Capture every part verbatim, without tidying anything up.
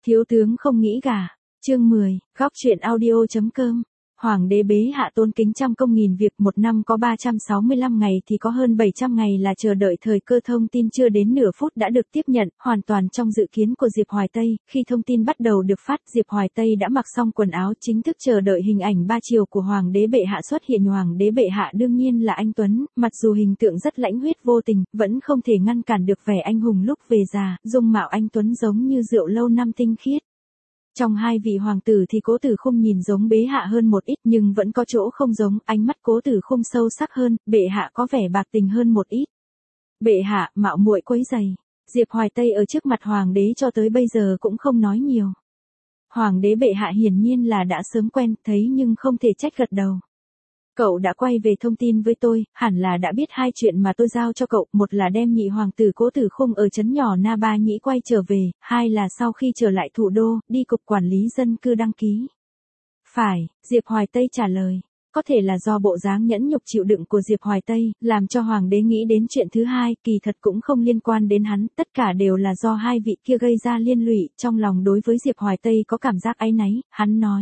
Thiếu tướng không nghĩ gà. Chương mười, góc truyện audio chấm com. Hoàng đế bế hạ tôn kính trăm công nghìn việc, một năm có ba trăm sáu mươi lăm ngày thì có hơn bảy trăm ngày là chờ đợi thời cơ. Thông tin chưa đến nửa phút đã được tiếp nhận, hoàn toàn trong dự kiến của Diệp Hoài Tây. Khi thông tin bắt đầu được phát, Diệp Hoài Tây đã mặc xong quần áo, chính thức chờ đợi hình ảnh ba chiều của Hoàng đế bệ hạ xuất hiện. Hoàng đế bệ hạ đương nhiên là anh Tuấn, mặc dù hình tượng rất lãnh huyết vô tình, vẫn không thể ngăn cản được vẻ anh hùng lúc về già. Dung mạo anh Tuấn giống như rượu lâu năm tinh khiết. Trong hai vị hoàng tử thì Cố Tử Khung nhìn giống bệ hạ hơn một ít, nhưng vẫn có chỗ không giống. Ánh mắt Cố Tử Khung sâu sắc hơn, bệ hạ có vẻ bạc tình hơn một ít. Bệ hạ, mạo muội quấy rầy. Diệp Hoài Tây ở trước mặt hoàng đế cho tới bây giờ cũng không nói nhiều. Hoàng đế bệ hạ hiển nhiên là đã sớm quen, thấy nhưng không thể trách, gật đầu. Cậu đã quay về thông tin với tôi, hẳn là đã biết hai chuyện mà tôi giao cho cậu, một là đem nhị hoàng tử Cố Tử Khung ở trấn nhỏ Na Ba Nhĩ quay trở về, hai là sau khi trở lại thủ đô, đi cục quản lý dân cư đăng ký. Phải, Diệp Hoài Tây trả lời. Có thể là do bộ dáng nhẫn nhục chịu đựng của Diệp Hoài Tây, làm cho hoàng đế nghĩ đến chuyện thứ hai, kỳ thật cũng không liên quan đến hắn, tất cả đều là do hai vị kia gây ra liên lụy. Trong lòng đối với Diệp Hoài Tây có cảm giác áy náy, hắn nói.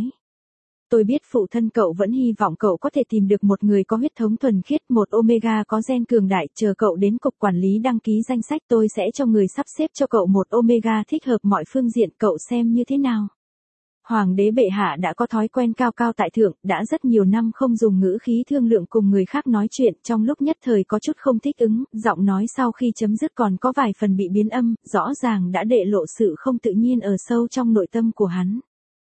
Tôi biết phụ thân cậu vẫn hy vọng cậu có thể tìm được một người có huyết thống thuần khiết, một Omega có gen cường đại, chờ cậu đến cục quản lý đăng ký danh sách tôi sẽ cho người sắp xếp cho cậu một Omega thích hợp mọi phương diện, cậu xem như thế nào. Hoàng đế bệ hạ đã có thói quen cao cao tại thượng, đã rất nhiều năm không dùng ngữ khí thương lượng cùng người khác nói chuyện, trong lúc nhất thời có chút không thích ứng, giọng nói sau khi chấm dứt còn có vài phần bị biến âm, rõ ràng đã đệ lộ sự không tự nhiên ở sâu trong nội tâm của hắn.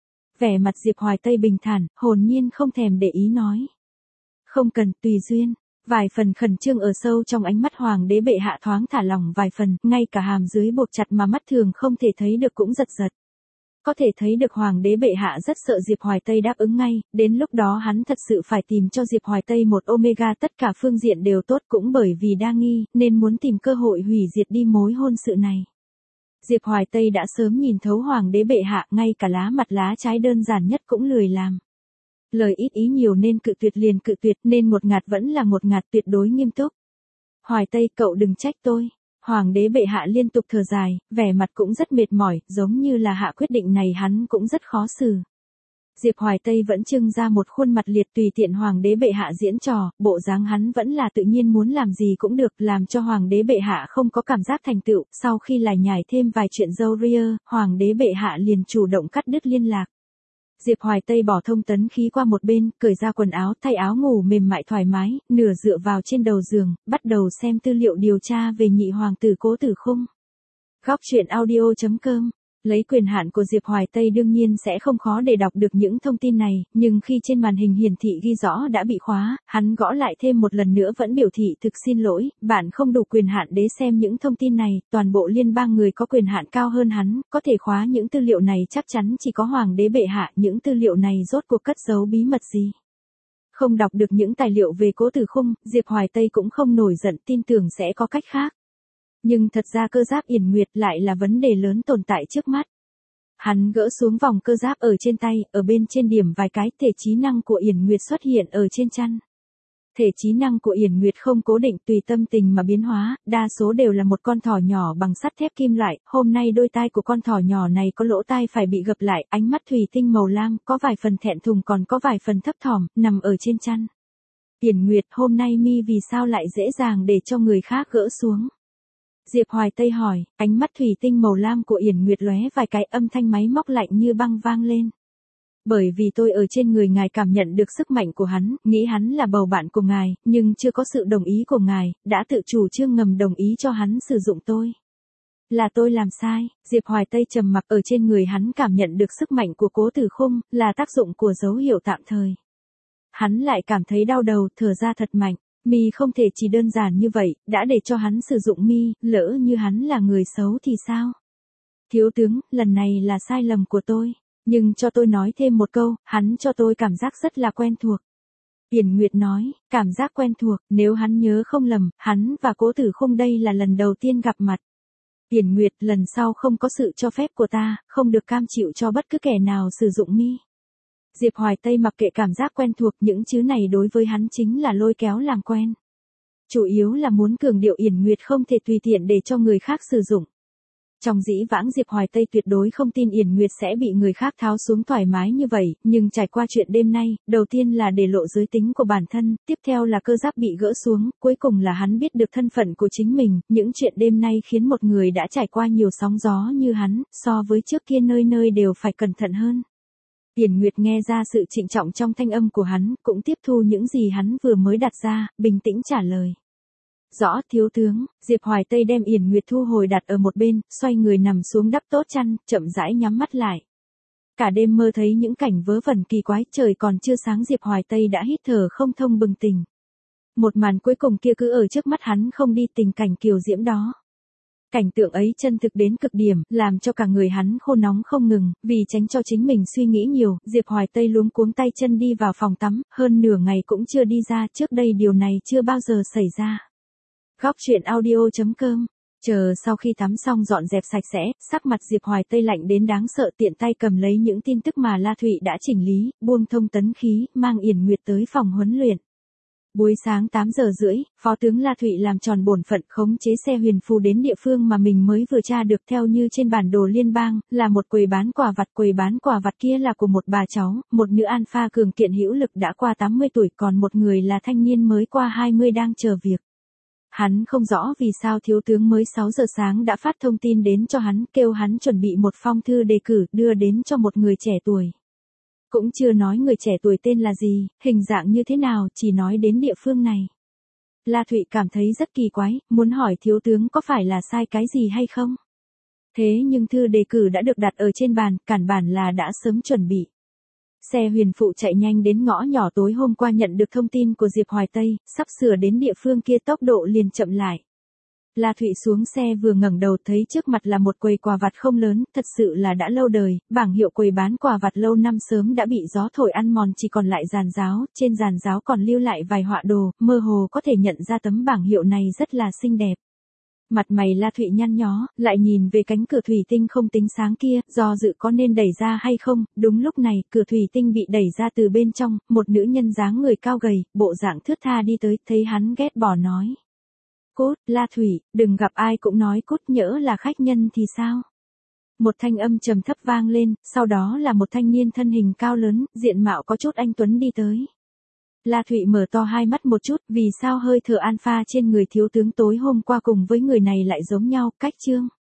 Vẻ mặt Diệp Hoài Tây bình thản, hồn nhiên không thèm để ý nói. Không cần, tùy duyên. Vài phần khẩn trương ở sâu trong ánh mắt hoàng đế bệ hạ thoáng thả lỏng vài phần, ngay cả hàm dưới buộc chặt mà mắt thường không thể thấy được cũng giật giật. Có thể thấy được hoàng đế bệ hạ rất sợ Diệp Hoài Tây đáp ứng ngay, đến lúc đó hắn thật sự phải tìm cho Diệp Hoài Tây một Omega, tất cả phương diện đều tốt, cũng bởi vì đa nghi, nên muốn tìm cơ hội hủy diệt đi mối hôn sự này. Diệp Hoài Tây đã sớm nhìn thấu hoàng đế bệ hạ, ngay cả lá mặt lá trái đơn giản nhất cũng lười làm. Lời ít ý nhiều nên cự tuyệt liền cự tuyệt, nên một ngạt vẫn là một ngạt, tuyệt đối nghiêm túc. Hoài Tây, cậu đừng trách tôi. Hoàng đế bệ hạ liên tục thở dài, vẻ mặt cũng rất mệt mỏi, giống như là hạ quyết định này hắn cũng rất khó xử. Diệp Hoài Tây vẫn trưng ra một khuôn mặt liệt, tùy tiện hoàng đế bệ hạ diễn trò, bộ dáng hắn vẫn là tự nhiên, muốn làm gì cũng được, làm cho hoàng đế bệ hạ không có cảm giác thành tựu. Sau khi lải nhải thêm vài chuyện râu ria, hoàng đế bệ hạ liền chủ động cắt đứt liên lạc. Diệp Hoài Tây bỏ thông tấn khí qua một bên, cởi ra quần áo, thay áo ngủ mềm mại thoải mái, nửa dựa vào trên đầu giường, bắt đầu xem tư liệu điều tra về nhị hoàng tử Cố Tử Khung. Góc truyện audio chấm com. Lấy quyền hạn của Diệp Hoài Tây đương nhiên sẽ không khó để đọc được những thông tin này, nhưng khi trên màn hình hiển thị ghi rõ đã bị khóa, hắn gõ lại thêm một lần nữa vẫn biểu thị thực xin lỗi, bạn không đủ quyền hạn để xem những thông tin này, toàn bộ liên bang người có quyền hạn cao hơn hắn, có thể khóa những tư liệu này chắc chắn chỉ có hoàng đế bệ hạ, những tư liệu này rốt cuộc cất giấu bí mật gì. Không đọc được những tài liệu về Cố Tử Khung, Diệp Hoài Tây cũng không nổi giận, tin tưởng sẽ có cách khác. Nhưng thật ra cơ giáp Yển Nguyệt lại là vấn đề lớn tồn tại trước mắt. Hắn gỡ xuống vòng cơ giáp ở trên tay, ở bên trên điểm vài cái, thể trí năng của Yển Nguyệt xuất hiện ở trên chăn. Thể trí năng của Yển Nguyệt không cố định, tùy tâm tình mà biến hóa, đa số đều là một con thỏ nhỏ bằng sắt thép kim loại. Hôm nay đôi tai của con thỏ nhỏ này có lỗ tai phải bị gập lại, ánh mắt thủy tinh màu lam, có vài phần thẹn thùng còn có vài phần thấp thỏm, nằm ở trên chăn. Yển Nguyệt, hôm nay mi vì sao lại dễ dàng để cho người khác gỡ xuống? Diệp Hoài Tây hỏi, ánh mắt thủy tinh màu lam của Yển Nguyệt lóe vài cái, âm thanh máy móc lạnh như băng vang lên. Bởi vì tôi ở trên người ngài cảm nhận được sức mạnh của hắn, nghĩ hắn là bầu bạn của ngài, nhưng chưa có sự đồng ý của ngài, đã tự chủ trương ngầm đồng ý cho hắn sử dụng tôi. Là tôi làm sai. Diệp Hoài Tây trầm mặc, ở trên người hắn cảm nhận được sức mạnh của Cố Tử Khung, là tác dụng của dấu hiệu tạm thời. Hắn lại cảm thấy đau đầu, thở ra thật mạnh. Mi không thể chỉ đơn giản như vậy, đã để cho hắn sử dụng mi, lỡ như hắn là người xấu thì sao? Thiếu tướng, lần này là sai lầm của tôi, nhưng cho tôi nói thêm một câu, hắn cho tôi cảm giác rất là quen thuộc. Yển Nguyệt nói, cảm giác quen thuộc, nếu hắn nhớ không lầm, hắn và Cố Tử Khung đây là lần đầu tiên gặp mặt. Yển Nguyệt, lần sau không có sự cho phép của ta, không được cam chịu cho bất cứ kẻ nào sử dụng mi. Diệp Hoài Tây mặc kệ cảm giác quen thuộc, những chữ này đối với hắn chính là lôi kéo làm quen. Chủ yếu là muốn cường điệu Yển Nguyệt không thể tùy tiện để cho người khác sử dụng. trong dĩ vãng Diệp Hoài Tây tuyệt đối không tin Yển Nguyệt sẽ bị người khác tháo xuống thoải mái như vậy, nhưng trải qua chuyện đêm nay, đầu tiên là để lộ giới tính của bản thân, tiếp theo là cơ giáp bị gỡ xuống, cuối cùng là hắn biết được thân phận của chính mình, những chuyện đêm nay khiến một người đã trải qua nhiều sóng gió như hắn, so với trước kia nơi nơi đều phải cẩn thận hơn. Yển Nguyệt nghe ra sự trịnh trọng trong thanh âm của hắn, cũng tiếp thu những gì hắn vừa mới đặt ra, bình tĩnh trả lời. Rõ thiếu tướng, Diệp Hoài Tây đem Yển Nguyệt thu hồi đặt ở một bên, xoay người nằm xuống đắp tốt chăn, chậm rãi nhắm mắt lại. Cả đêm mơ thấy những cảnh vớ vẩn kỳ quái, trời còn chưa sáng Diệp Hoài Tây đã hít thở không thông bừng tỉnh. Một màn cuối cùng kia cứ ở trước mắt hắn không đi, tình cảnh kiều diễm đó. Cảnh tượng ấy chân thực đến cực điểm, làm cho cả người hắn khô nóng không ngừng, vì tránh cho chính mình suy nghĩ nhiều, Diệp Hoài Tây luống cuống tay chân đi vào phòng tắm, hơn nửa ngày cũng chưa đi ra, trước đây điều này chưa bao giờ xảy ra. Góc truyện audio chấm com. Chờ sau khi tắm xong dọn dẹp sạch sẽ, sắc mặt Diệp Hoài Tây lạnh đến đáng sợ, tiện tay cầm lấy những tin tức mà La Thụy đã chỉnh lý, buông thông tấn khí, mang Yển Nguyệt tới phòng huấn luyện. Buổi sáng tám giờ rưỡi, Phó tướng La Thụy làm tròn bổn phận khống chế xe huyền phù đến địa phương mà mình mới vừa tra được, theo như trên bản đồ liên bang, là một quầy bán quà vặt. Quầy bán quà vặt kia là của một bà cháu, một nữ alpha cường kiện hữu lực đã qua tám mươi tuổi, còn một người là thanh niên mới qua hai mươi đang chờ việc. Hắn không rõ vì sao thiếu tướng mới sáu giờ sáng đã phát thông tin đến cho hắn, kêu hắn chuẩn bị một phong thư đề cử, đưa đến cho một người trẻ tuổi. Cũng chưa nói người trẻ tuổi tên là gì, hình dạng như thế nào, chỉ nói đến địa phương này. La Thụy cảm thấy rất kỳ quái, muốn hỏi thiếu tướng có phải là sai cái gì hay không. Thế nhưng thư đề cử đã được đặt ở trên bàn, cản bản là đã sớm chuẩn bị. Xe huyền phụ chạy nhanh đến ngõ nhỏ, tối hôm qua nhận được thông tin của Diệp Hoài Tây, sắp sửa đến địa phương kia tốc độ liền chậm lại. La Thụy xuống xe vừa ngẩng đầu thấy trước mặt là một quầy quà vặt không lớn, thật sự là đã lâu đời, bảng hiệu quầy bán quà vặt lâu năm sớm đã bị gió thổi ăn mòn, chỉ còn lại giàn giáo, trên giàn giáo còn lưu lại vài họa đồ, mơ hồ có thể nhận ra tấm bảng hiệu này rất là xinh đẹp. Mặt mày La Thụy nhăn nhó, lại nhìn về cánh cửa thủy tinh không tính sáng kia, do dự có nên đẩy ra hay không. Đúng lúc này, cửa thủy tinh bị đẩy ra từ bên trong, một nữ nhân dáng người cao gầy, bộ dạng thướt tha đi tới, thấy hắn ghét bỏ nói. Cút, La Thụy, đừng gặp ai cũng nói cút, nhỡ là khách nhân thì sao? Một thanh âm trầm thấp vang lên, sau đó là một thanh niên thân hình cao lớn, diện mạo có chút anh tuấn đi tới. La Thụy mở to hai mắt một chút, vì sao hơi thở alpha trên người thiếu tướng tối hôm qua cùng với người này lại giống nhau, cách chương.